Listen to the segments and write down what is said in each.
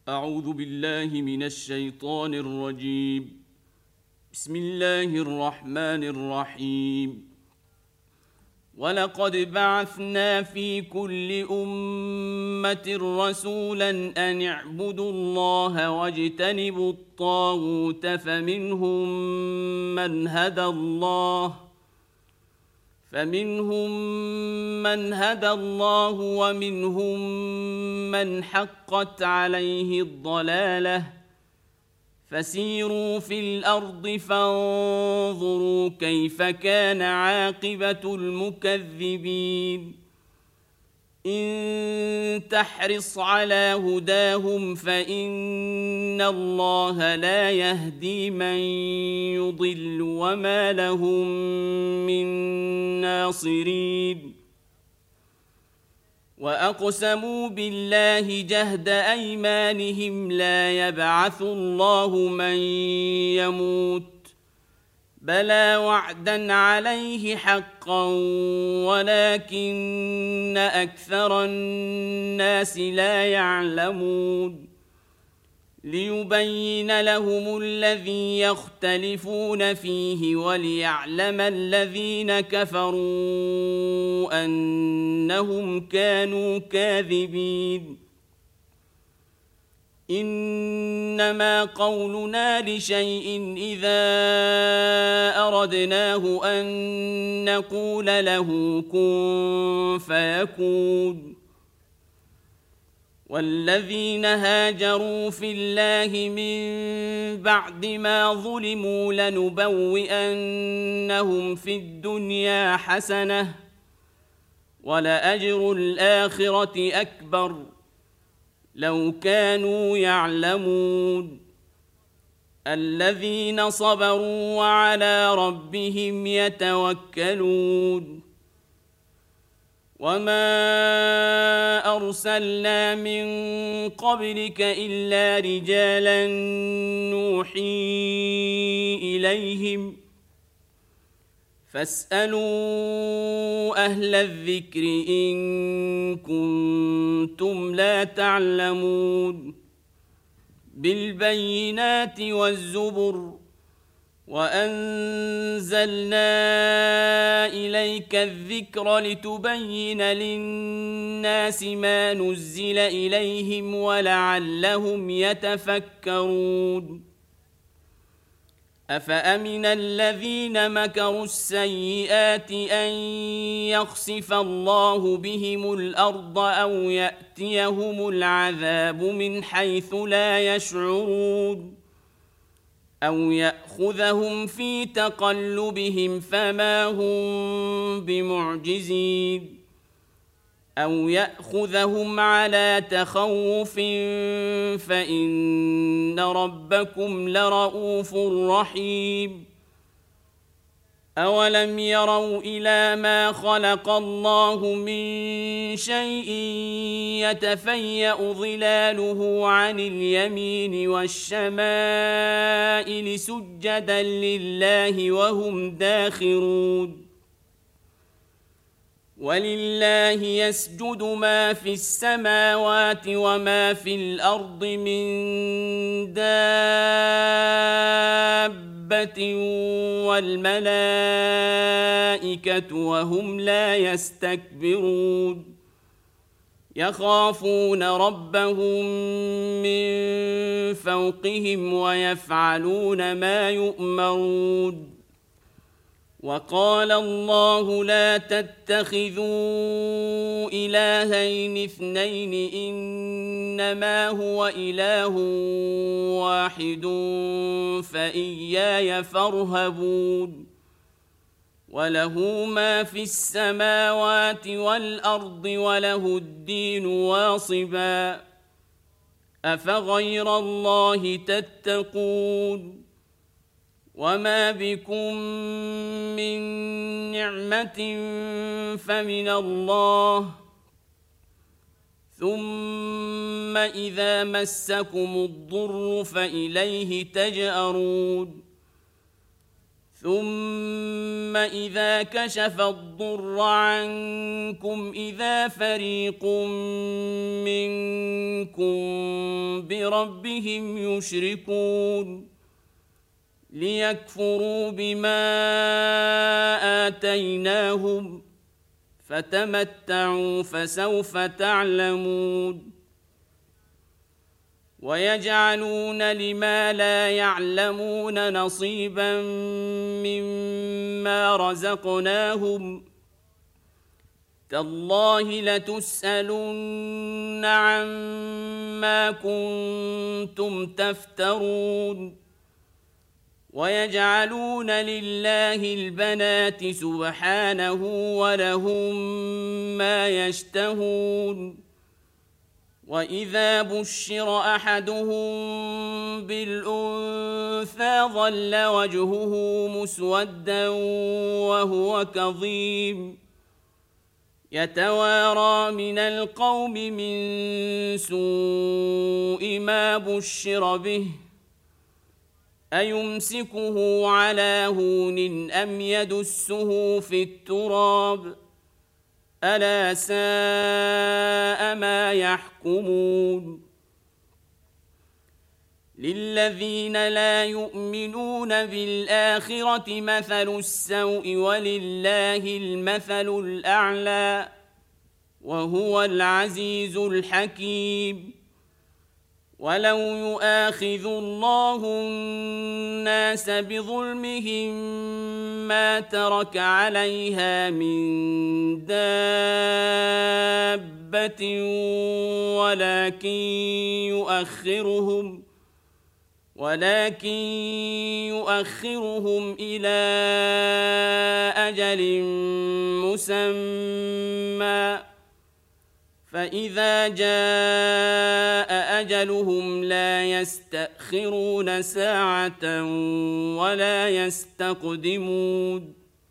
أعوذ بالله من الشيطان الرجيم. بسم الله الرحمن الرحيم. ولقد بعثنا في كل أمة رسولا أن اعبدوا الله واجتنبوا الطاغوت فمنهم من هدى الله ومنهم من حقت عليه الضلالة فسيروا في الأرض فانظروا كيف كان عاقبة المكذبين. إن تحرص على هداهم فإن الله لا يهدي من يضل وما لهم من ناصرين. وأقسموا بالله جهد أيمانهم لا يبعث الله من يموت بلى وعدا عليه حقا ولكن أكثر الناس لا يعلمون. ليبين لهم الذي يختلفون فيه وليعلم الذين كفروا أنهم كانوا كاذبين. إنما قولنا لشيء إذا أردناه أن نقول له كن فيكون. والذين هاجروا في الله من بعد ما ظلموا لنبوئنهم في الدنيا حسنة ولأجر الآخرة أكبر لو كانوا يعلمون. الذين صبروا وعلى ربهم يتوكلون. وما أرسلنا من قبلك إلا رجالا نوحي إليهم فاسألوا أهل الذكر إن كنتم لا تعلمون. بالبينات والزبر وأنزلنا إليك الذكر لتبين للناس ما نزل إليهم ولعلهم يتفكرون. أفأمن الذين مكروا السيئات أن يخسف الله بهم الأرض أو يأتيهم العذاب من حيث لا يشعرون أو يأخذهم في تقلبهم فما هم بمعجزين أو يأخذهم على تخوف فإن ربكم لرؤوف رحيم. أولم يروا إلى ما خلق الله من شيء يتفيأ ظلاله عن اليمين والشمائل سجدا لله وهم داخرون. ولله يسجد ما في السماوات وما في الأرض من دابة والملائكة وهم لا يستكبرون. يخافون ربهم من فوقهم ويفعلون ما يؤمرون. وقال الله لا تتخذوا إلهين اثنين إنما هو إله واحد فإياي فارهبون. وله ما في السماوات والأرض وله الدين واصبا. أفغير الله تتقون. وما بكم من نعمة فمن الله ثم إذا مسكم الضر فإليه تجأرون. ثم إذا كشف الضر عنكم إذا فريق منكم بربهم يشركون ليكفروا بما آتيناهم فتمتعوا فسوف تعلمون ويجعلون لما لا يعلمون نصيبا مما رزقناهم تالله لتسألن عما كنتم تفترون ويجعلون لله البنات سبحانه ولهم ما يشتهون وإذا بشر أحدهم بالأنثى ظل وجهه مسودا وهو كظيم يتوارى من القوم من سوء ما بشر به أيمسكه على هون أم يدسه في التراب ألا ساء ما يحكمون للذين لا يؤمنون بالآخرة مثل السوء ولله المثل الأعلى وهو العزيز الحكيم ولو يؤاخذ الله الناس بظلمهم ما ترك عليها من دابة ولكن يؤخرهم إلى أجل مسمى فإذا جاء أجلهم لا يستأخرون ساعة ولا يستقدمون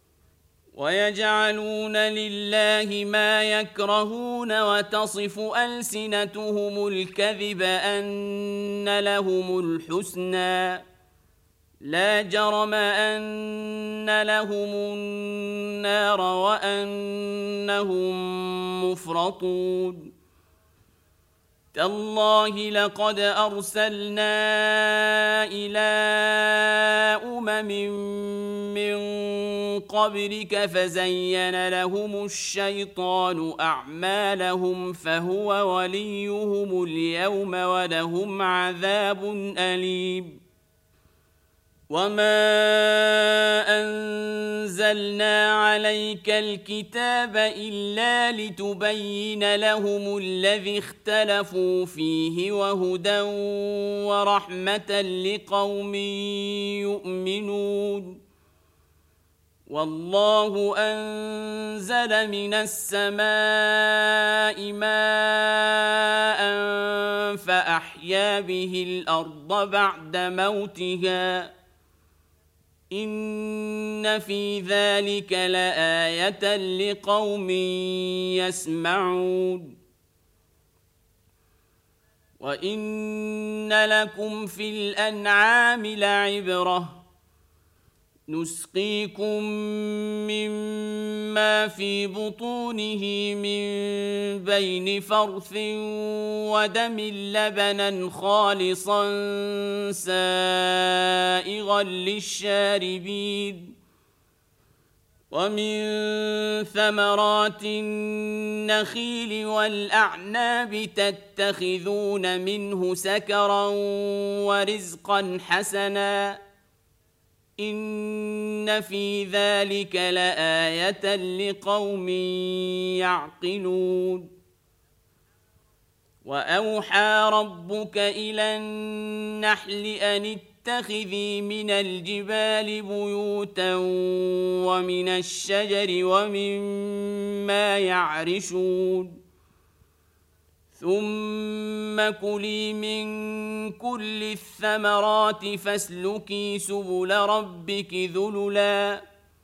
ويجعلون لله ما يكرهون وتصف ألسنتهم الكذب أن لهم الحسنى لا جرم أن لهم النار وأنهم مفرطون تالله لقد أرسلنا إلى من قبلك فزين لهم الشيطان أعمالهم فهو وليهم اليوم ولهم عذاب أليم وما أنزلنا عليك الكتاب إلا لتبين لهم الذي اختلفوا فيه وهدى ورحمة لقوم يؤمنون والله أنزل من السماء ماء فأحيا به الأرض بعد موتها إن في ذلك لآية لقوم يسمعون وإن لكم في الأنعام لعبرة نسقيكم مما في بطونه من بين فرث ودم لبنا خالصا سائغا للشاربين ومن ثمرات النخيل والأعناب تتخذون منه سكرا ورزقا حسنا إن في ذلك لآية لقوم يعقلون وأوحى ربك إلى النحل أن اتخذي من الجبال بيوتا ومن الشجر ومما يعرشون ثم كلي من كل الثمرات فاسلكي سبل ربك ذللا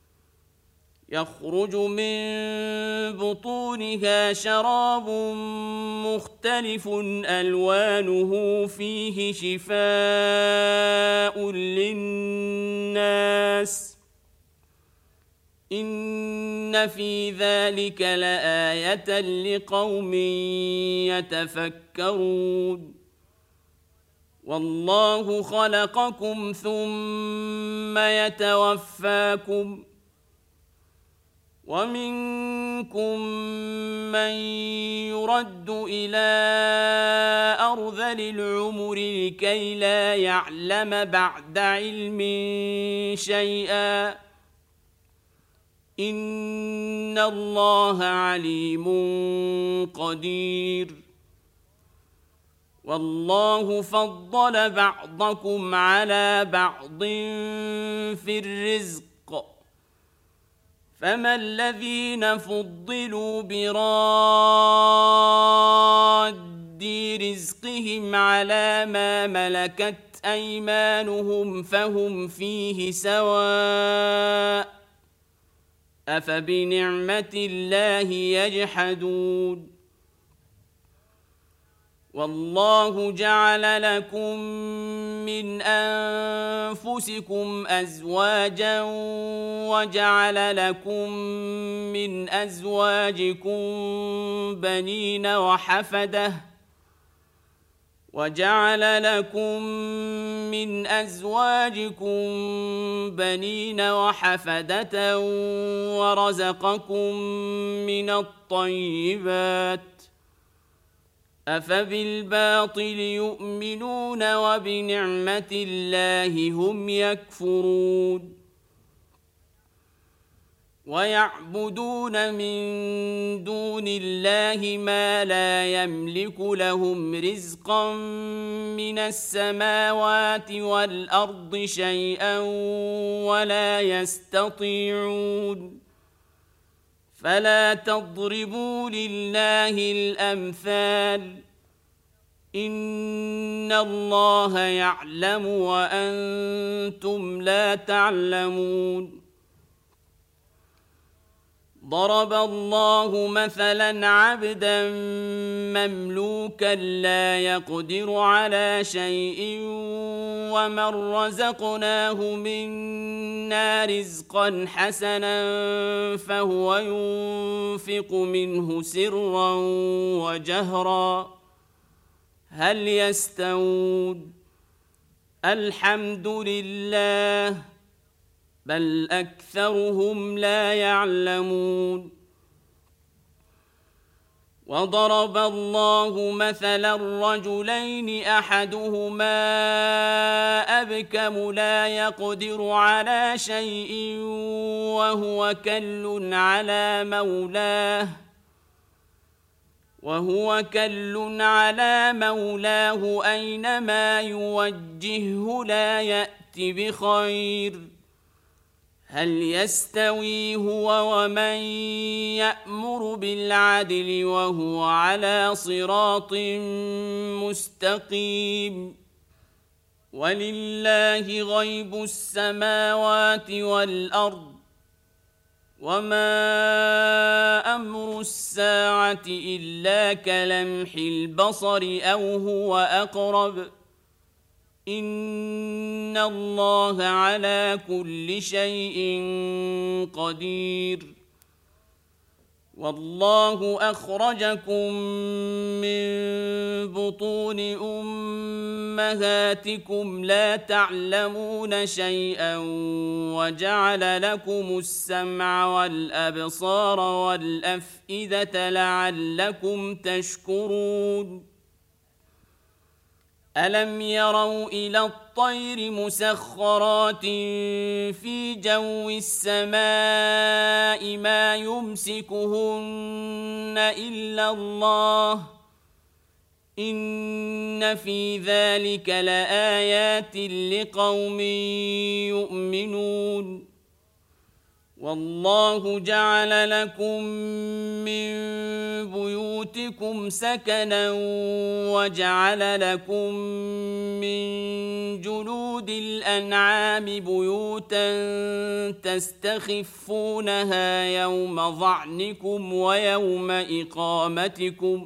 يخرج من بطونها شراب مختلف ألوانه فيه شفاء للناس إن في ذلك لآية لقوم يتفكرون والله خلقكم ثم يتوفاكم ومنكم من يرد إلى أرذل العمر لكي لا يعلم بعد علم شيئا إن الله عليم قدير والله فضل بعضكم على بعض في الرزق فما الذين فضلوا براد رزقهم على ما ملكت أيمانهم فهم فيه سواء أفبنعمة الله يجحدون والله جعل لكم من أنفسكم أزواجا وجعل لكم من أزواجكم بنين وحفدة ورزقكم من الطيبات أفبالباطل يؤمنون وبنعمة الله هم يكفرون ويعبدون من دون الله ما لا يملك لهم رزقا من السماوات والأرض شيئا ولا يستطيعون فلا تضربوا لله الأمثال إن الله يعلم وأنتم لا تعلمون ضرب الله مثلا عبدا مملوكا لا يقدر على شيء ومن رزقناه منا رزقا حسنا فهو ينفق منه سرا وجهرا هل يستوون الحمد لله بل أكثرهم لا يعلمون وضرب الله مثلا رجلين أحدهما أبكم لا يقدر على شيء وهو كل على مولاه أينما يوجهه لا يأت بخير هل يستوي هو ومن يأمر بالعدل وهو على صراط مستقيم ولله غيب السماوات والأرض وما أمر الساعة إلا كلمح البصر أو هو أقرب إن الله على كل شيء قدير والله أخرجكم من بطون أمهاتكم لا تعلمون شيئا وجعل لكم السمع والأبصار والأفئدة لعلكم تشكرون ألم يروا إلى الطير مسخرات في جو السماء ما يمسكهن إلا الله إن في ذلك لآيات لقوم يؤمنون والله جعل لكم من بيوتكم سكنا وجعل لكم من جلود الأنعام بيوتا تستخفونها يوم ظعنكم ويوم إقامتكم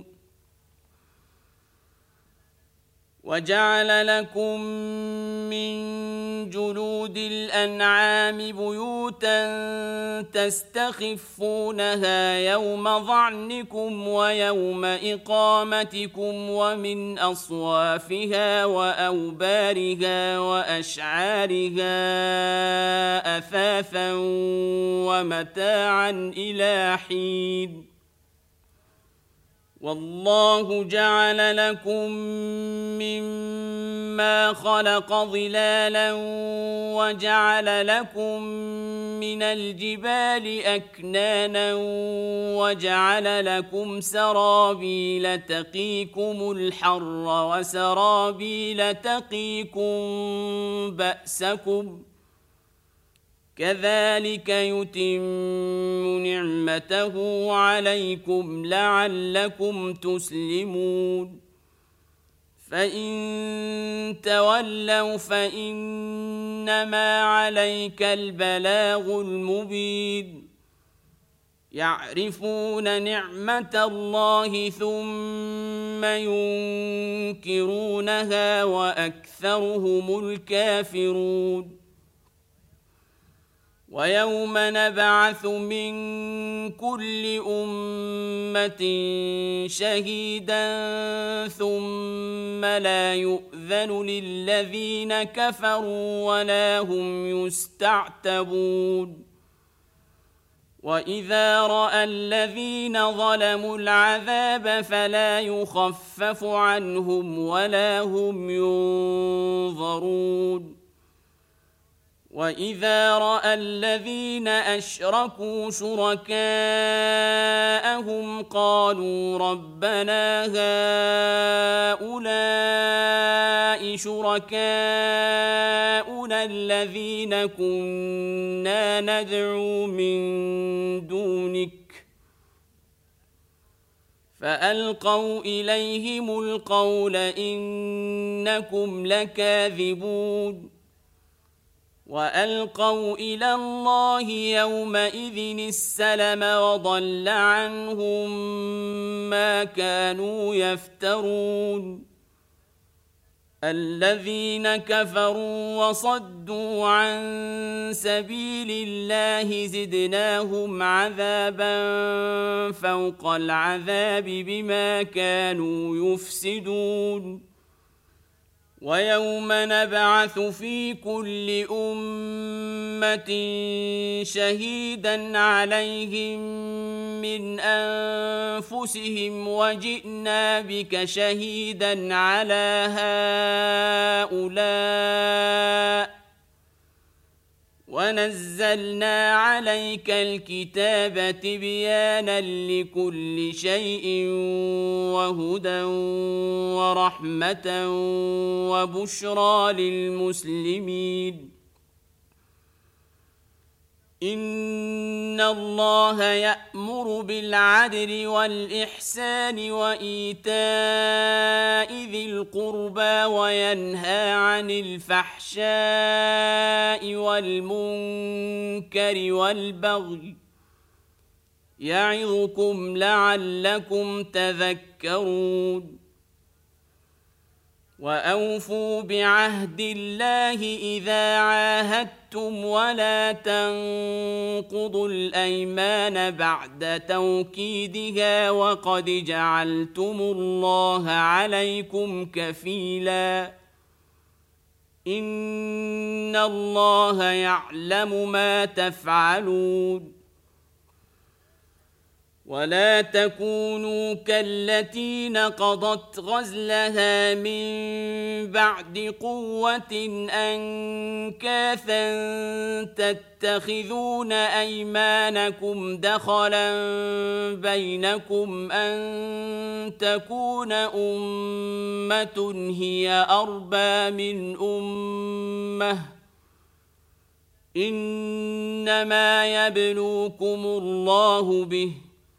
وجعل لكم من جلود الأنعام بيوتا تستخفونها يوم ظعنكم ويوم إقامتكم ومن أصوافها وأوبارها وأشعارها أثاثا ومتاعا إلى حين والله جعل لكم مما خلق ظلالا وجعل لكم من الجبال أكنانا وجعل لكم سرابيل تقيكم الحر وسرابيل تقيكم بأسكم كذلك يتم نعمته عليكم لعلكم تسلمون فإن تولوا فإنما عليك البلاغ المبين يعرفون نعمة الله ثم ينكرونها وأكثرهم الكافرون ويوم نبعث من كل أمة شهيدا ثم لا يؤذن للذين كفروا ولا هم يستعتبون وإذا رأى الذين ظلموا العذاب فلا يخفف عنهم ولا هم ينظرون وإذا رأى الذين أشركوا شركاءهم قالوا ربنا هؤلاء شركاؤنا الذين كنا ندعو من دونك فألقوا إليهم القول إنكم لكاذبون وألقوا إلى الله يومئذ السلم وضل عنهم ما كانوا يفترون الذين كفروا وصدوا عن سبيل الله زدناهم عذابا فوق العذاب بما كانوا يفسدون ويوم نبعث في كل أمة شهيدا عليهم من أنفسهم وجئنا بك شهيدا على هؤلاء ونزلنا عليك الكتاب تبيانا لكل شيء وهدى ورحمة وبشرى للمسلمين إن الله يأمر بالعدل والإحسان وإيتاء ذي القربى وينهى عن الفحشاء والمنكر والبغي يعظكم لعلكم تذكرون وأوفوا بعهد الله إذا عاهدتم ولا تنقضوا الأيمان بعد توكيدها وقد جعلتم الله عليكم كفيلا إن الله يعلم ما تفعلون ولا تكونوا كالتي نقضت غزلها من بعد قوة أنكاثا تتخذون أيمانكم دخلا بينكم أن تكون أمة هي أربى من أمة إنما يبلوكم الله به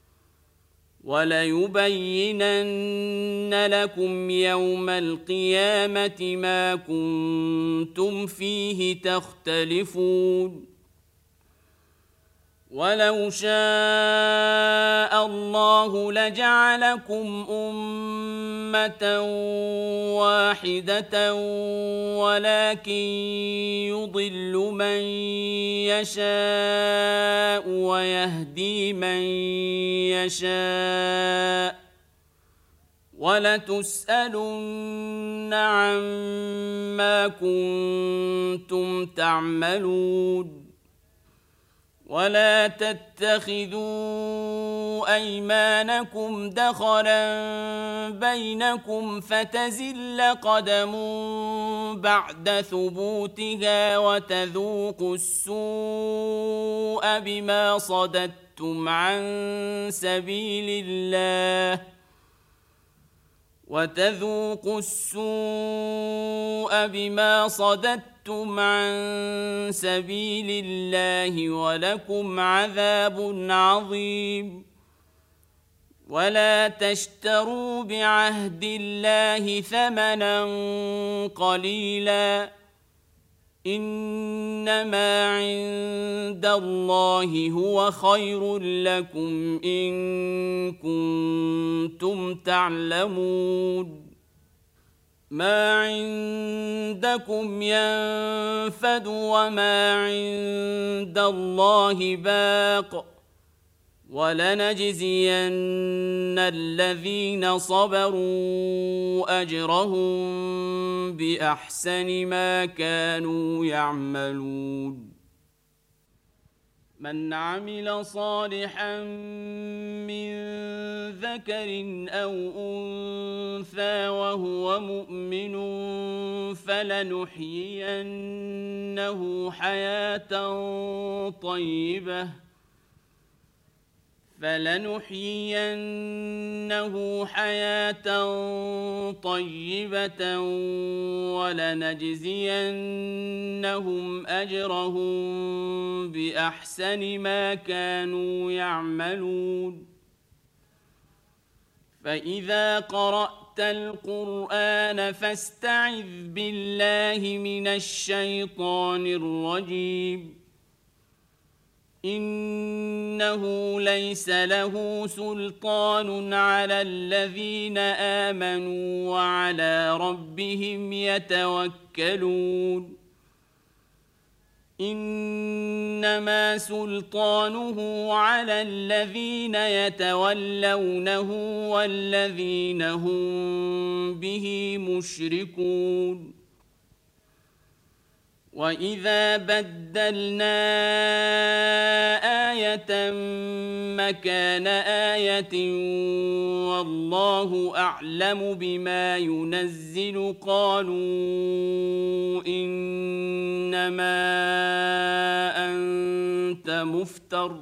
وليبينن لكم يوم القيامة ما كنتم فيه تختلفون ولو شاء الله لجعلكم أمة واحدة ولكن يضل من يشاء ويهدي من يشاء ولتسألن عما كنتم تعملون ولا تتخذوا أيمانكم دخلا بينكم فتزل قدم بعد ثبوتها وتذوقوا السوء بما صددتم عن سبيل الله ولكم عذاب عظيم ولا تشتروا بعهد الله ثمنا قليلا إنما عند الله هو خير لكم إن كنتم تعلمون ما عندكم ينفد وما عند الله باق ولنجزين الذين صبروا أجرهم بأحسن ما كانوا يعملون من عمل صالحا من ذكر أو أنثى وهو مؤمن فلنحيينه حياة طيبة ولنجزينهم أجرهم بأحسن ما كانوا يعملون فإذا قرأت القرآن فاستعذ بالله من الشيطان الرجيم إنه ليس له سلطان على الذين آمنوا وعلى ربهم يتوكلون إنما سلطانه على الذين يتولونه والذين هم به مشركون وإذا بدلنا آية مكان آية والله أعلم بما ينزل قالوا إنما أنت مفتر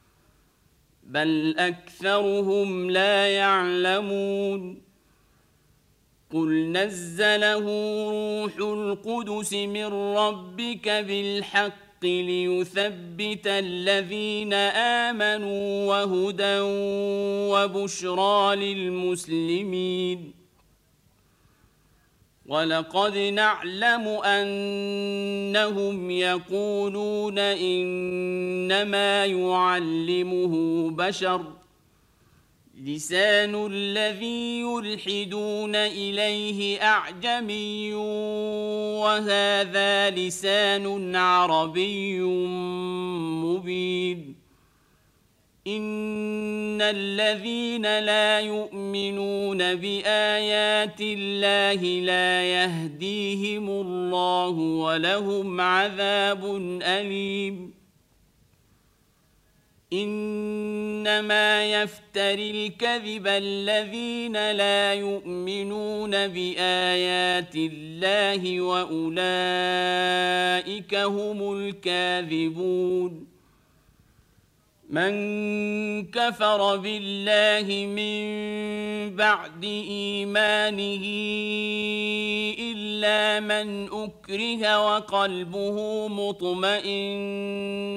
بل أكثرهم لا يعلمون قل نزله روح القدس من ربك بالحق ليثبت الذين آمنوا وهدى وبشرى للمسلمين ولقد نعلم أنهم يقولون إنما يعلمه بشر لسان الذي يلحدون إليه أعجمي وهذا لسان عربي مبين إن الذين لا يؤمنون بآيات الله لا يهديهم الله ولهم عذاب أليم إنما يفتري الكذب الذين لا يؤمنون بآيات الله وأولئك هم الكاذبون من كفر بالله من بعد إيمانه إلا إلا من أكره وقلبه مطمئن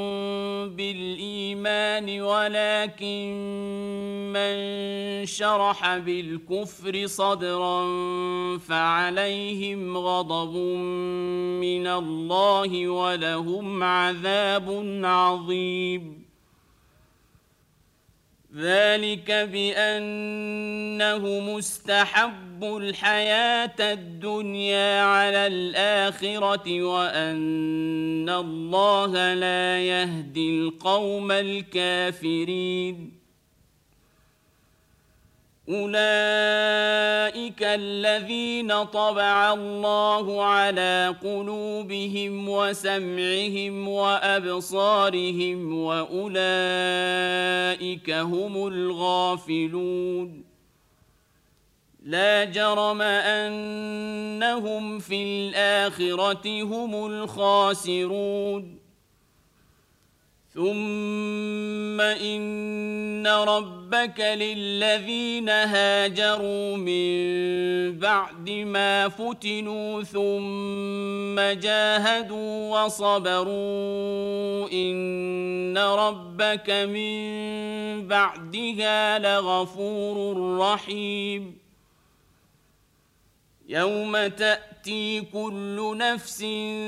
بالإيمان ولكن من شرح بالكفر صدرا فعليهم غضب من الله ولهم عذاب عظيم. ذلك بأنه مستحب الحياة الدنيا على الآخرة وأن الله لا يهدي القوم الكافرين. أولئك الذين طبع الله على قلوبهم وسمعهم وأبصارهم وأولئك هم الغافلون. لا جرم أنهم في الآخرة هم الخاسرون. ثم إن ربك للذين هاجروا من بعد ما فتنوا ثم جاهدوا وصبروا إن ربك من بعدها لغفور رحيم. يوم تأتي كل نفس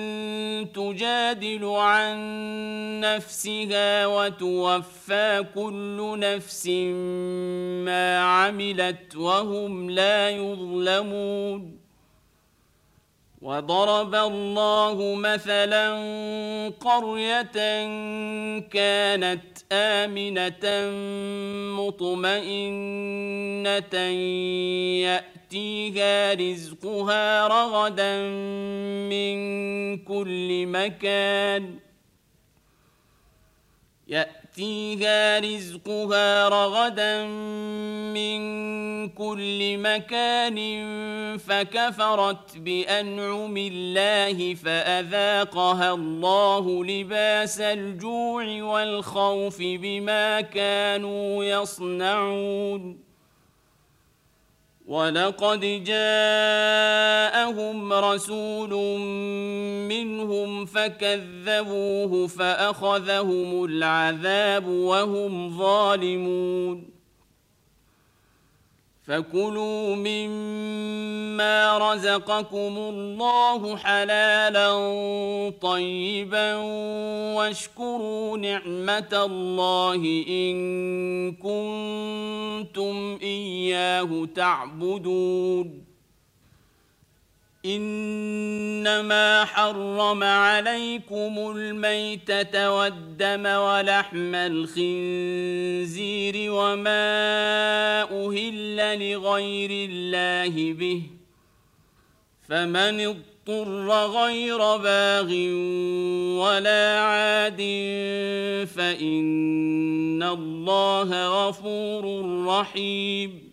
تجادل عن نفسها وتوفى كل نفس ما عملت وهم لا يظلمون. وضرب الله مثلا قرية كانت آمنة مطمئنة يأتيها رزقها رغدا من كل مكان فكفرت بأنعم الله فأذاقها الله لباس الجوع والخوف بما كانوا يصنعون. ولقد جاءهم رسول منهم فكذبوه فأخذهم العذاب وهم ظالمون. فكلوا مما رزقكم الله حلالا طيبا واشكروا نعمة الله إن كنتم إياه تعبدون. إنما حرم عليكم الميتة والدم ولحم الخنزير وما أهل لغير الله به، فمن اضطر غير باغ ولا عاد فإن الله غفور رحيم.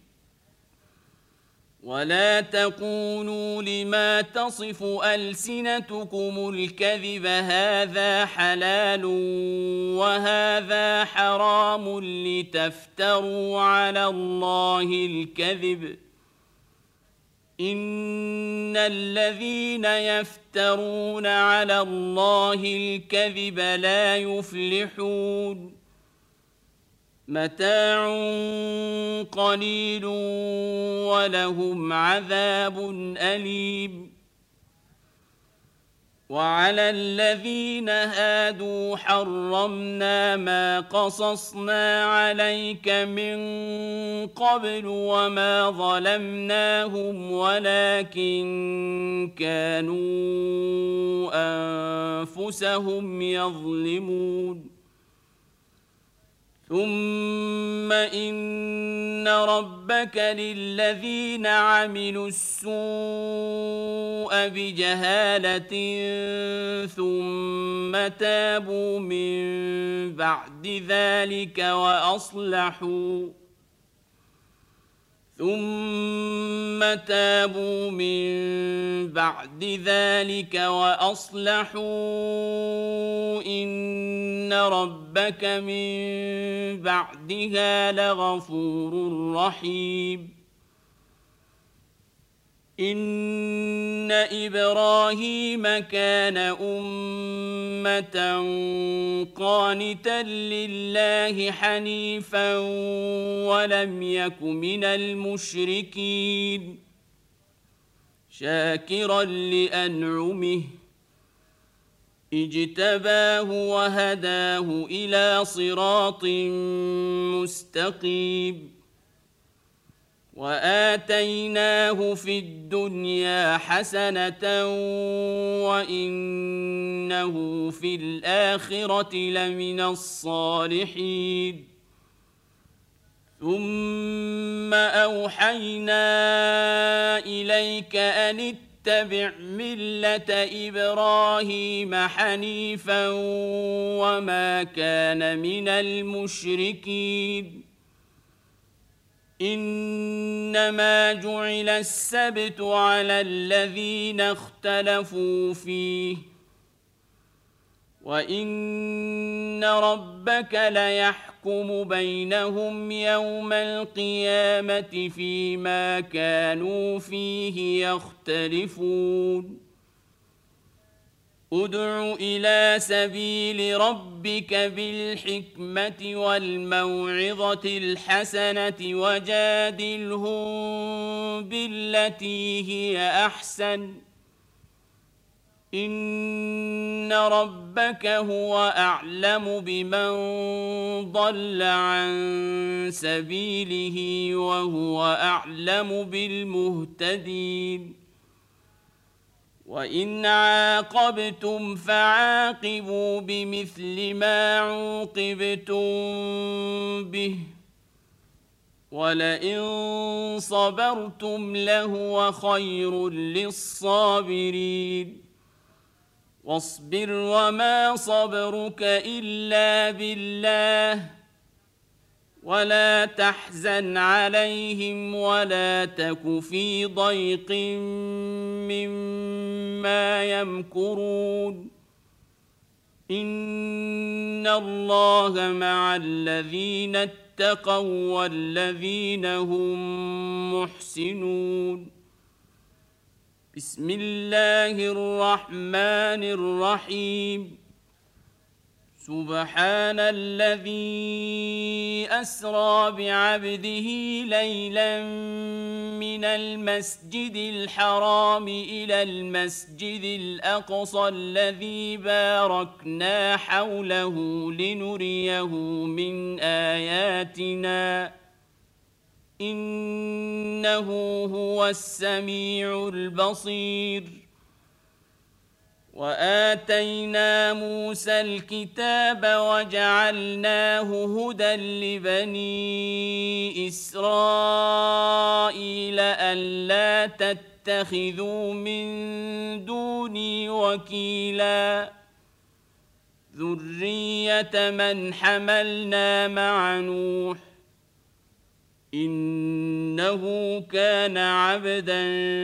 ولا تقولوا لما تصف ألسنتكم الكذب هذا حلال وهذا حرام لتفتروا على الله الكذب. إن الذين يفترون على الله الكذب لا يفلحون. متاع قليل ولهم عذاب أليم. وعلى الذين هادوا حرمنا ما قصصنا عليك من قبل وما ظلمناهم ولكن كانوا أنفسهم يظلمون. ثم إن ربك للذين عملوا السوء بجهالة ثم تابوا من بعد ذلك وأصلحوا إن ربك من بعدها لغفور رحيم. إن إن إبراهيم كان أمة قانتا لله حنيفا ولم يك من المشركين شاكرا لأنعمه اجتباه وهداه إلى صراط مستقيم وآتيناه في الدنيا حسنة وإنه في الآخرة لمن الصالحين ثم أوحينا إليك أن اتبع ملة إبراهيم حنيفا وما كان من المشركين إنما جعل السبت على الذين اختلفوا فيه وإن ربك ليحكم بينهم يوم القيامة فيما كانوا فيه يختلفون ادع إلى سبيل ربك بالحكمة والموعظة الحسنة وجادلهم بالتي هي أحسن إن ربك هو أعلم بمن ضل عن سبيله وهو أعلم بالمهتدين وإن عاقبتم فعاقبوا بمثل ما عوقبتم به ولئن صبرتم لهو خير للصابرين واصبر وما صبرك إلا بالله ولا تحزن عليهم ولا تك في ضيق مما يمكرون إن الله مع الذين اتقوا والذين هم محسنون بسم الله الرحمن الرحيم سبحان الذي أسرى بعبده ليلا من المسجد الحرام إلى المسجد الأقصى الذي باركنا حوله لنريه من آياتنا إنه هو السميع البصير وآتينا موسى الكتاب وجعلناه هدى لبني إسرائيل ألا تتخذوا من دوني وكيلا ذرية من حملنا مع نوح إنه كان عبدا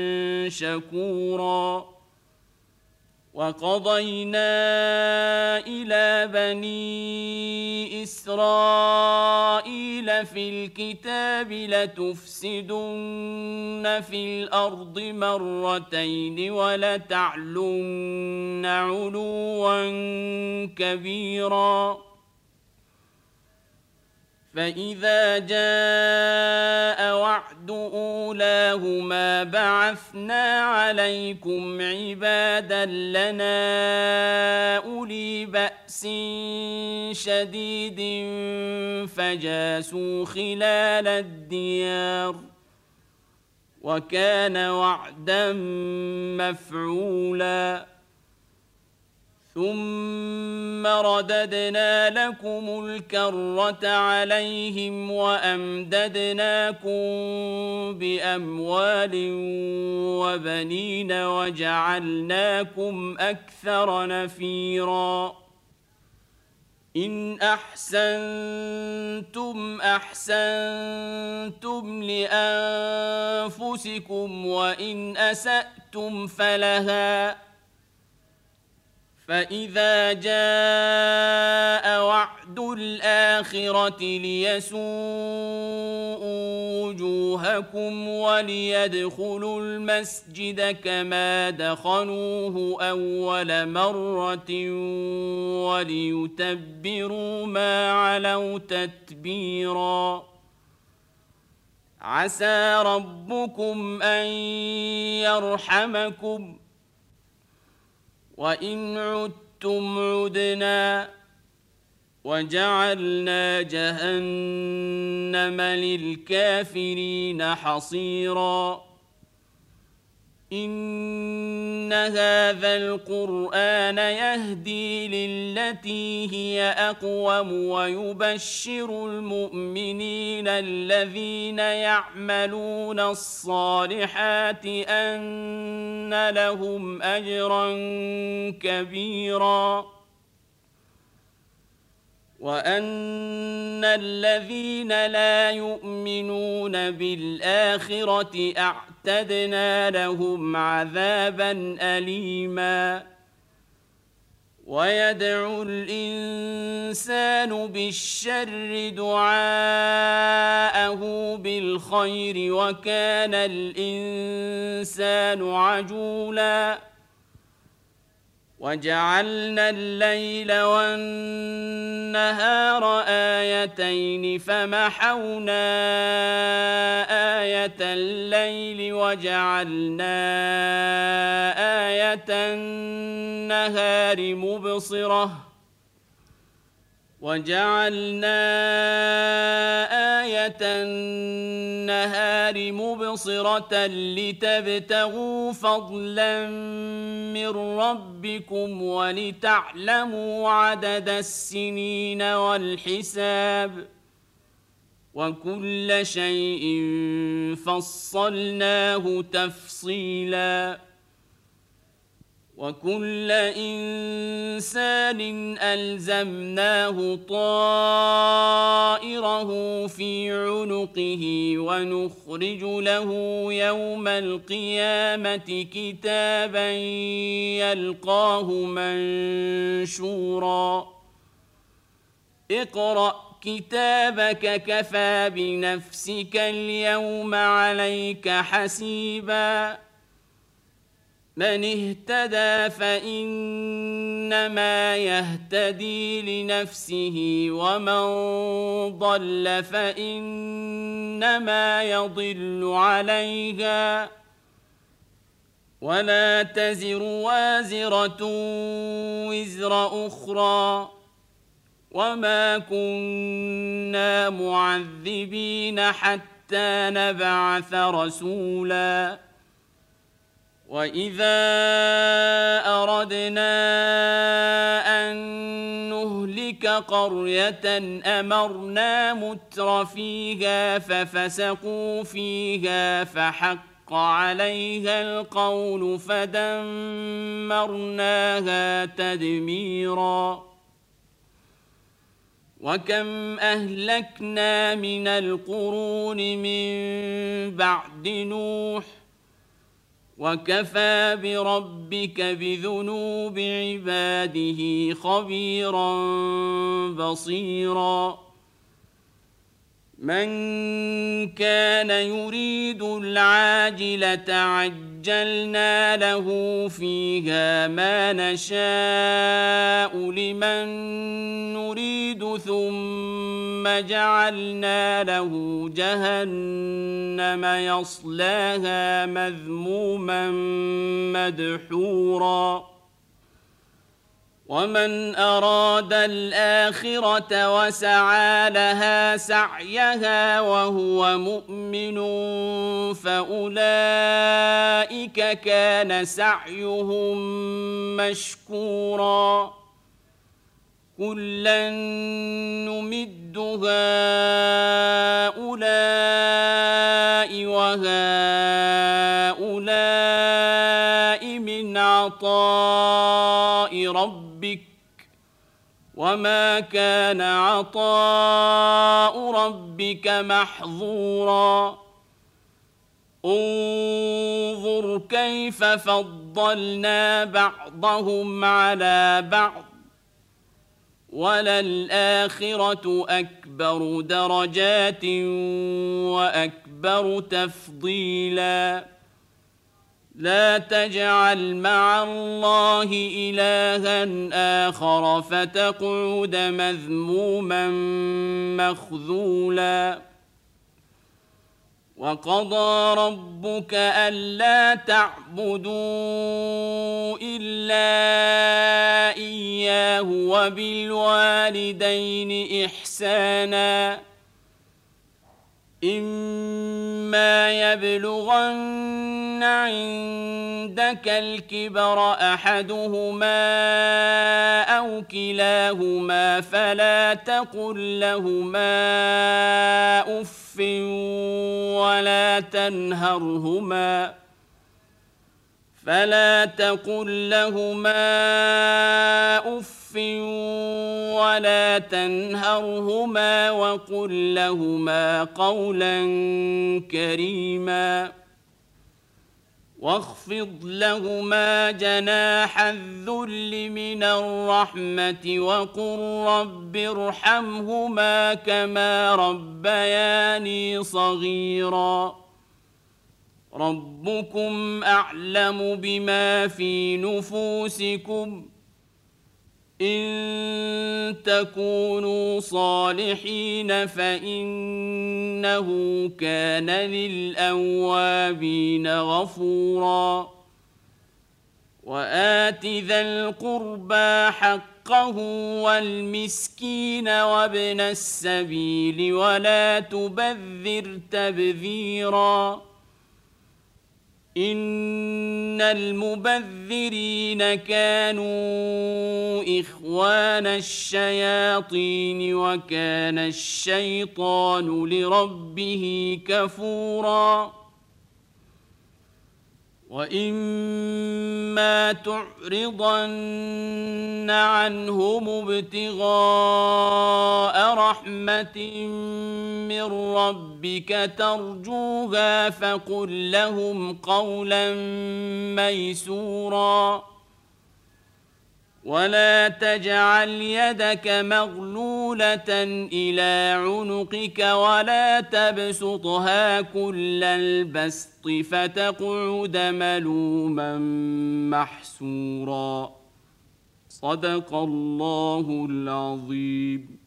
شكورا وقضينا إلى بني إسرائيل في الكتاب لتفسدن في الأرض مرتين ولتعلن علوا كبيرا فإذا جاء وعد أولاهما بعثنا عليكم عبادا لنا أولي بأس شديد فجاسوا خلال الديار وكان وعدا مفعولا ثم رددنا لكم الكرة عليهم وأمددناكم بأموال وبنين وجعلناكم أكثر نفيرا إن أحسنتم أحسنتم لأنفسكم وإن أسأتم فلها فإذا جاء وعد الآخرة ليسوءوا وجوهكم وليدخلوا المسجد كما دخلوه أول مرة وليتبروا ما علوا تتبيرا عسى ربكم أن يرحمكم وإن عدتم عدنا وجعلنا جهنم للكافرين حصيرا إن هذا القرآن يهدي للتي هي أقوم ويبشر المؤمنين الذين يعملون الصالحات أن لهم أجرا كبيرا وأن الذين لا يؤمنون بالآخرة أعتدنا لهم عذابا أليما ويدعو الإنسان بالشر دعاءه بالخير وكان الإنسان عجولا وجعلنا الليل والنهار آيتين فمحونا آية الليل وجعلنا آية النهار مبصرة لتبتغوا فضلا من ربكم ولتعلموا عدد السنين والحساب وكل شيء فصلناه تفصيلا وكل إنسان ألزمناه طائره في عنقه ونخرج له يوم القيامة كتابا يلقاه منشورا اقرأ كتابك كفى بنفسك اليوم عليك حسيبا من اهتدى فإنما يهتدي لنفسه ومن ضل فإنما يضل عليها ولا تزر وازرة وزر أخرى وما كنا معذبين حتى نبعث رسولا وإذا أردنا أن نهلك قرية أمرنا متر فيها ففسقوا فيها فحق عليها القول فدمرناها تدميرا وكم أهلكنا من القرون من بعد نوح وكفى بربك بذنوب عباده خبيرا بصيرا من كان يريد العاجلة عجلنا له فيها ما نشاء لمن نريد ثم جعلنا له جهنم يصلاها مذموما مدحورا ومن أراد الآخرة وسعى لها سعيها وهو مؤمن فأولئك كان سعيهم مشكورا كلا نمد هؤلاء وهؤلاء من عطاء ربك وما كان عطاء ربك محظورا انظر كيف فضلنا بعضهم على بعض وللآخرة أكبر درجات وأكبر تفضيلا لا تجعل مع الله إلها آخر فتقعد مذموما مخذولا وقضى ربك ألا تعبدوا إلا إياه وبالوالدين إحسانا إما يبلغن عندك الكبر أحدهما أو كلاهما فلا تقل لهما أف ولا تنهرهما وقل لهما قولا كريما واخفض لهما جناح الذل من الرحمة وقل رب ارحمهما كما ربياني صغيرا ربكم أعلم بما في نفوسكم إن تكونوا صالحين فإنه كان للأوابين غفورا وآت ذا القربى حقه والمسكين وابن السبيل ولا تبذر تبذيرا إن المبذرين كانوا إخوان الشياطين وكان الشيطان لربه كفورا وإما تعرضن عنهم ابتغاء رحمة من ربك ترجوها فقل لهم قولا ميسورا ولا تجعل يدك مغلولة إلى عنقك ولا تبسطها كل البسط فتقعد ملوما محسورا صدق الله العظيم.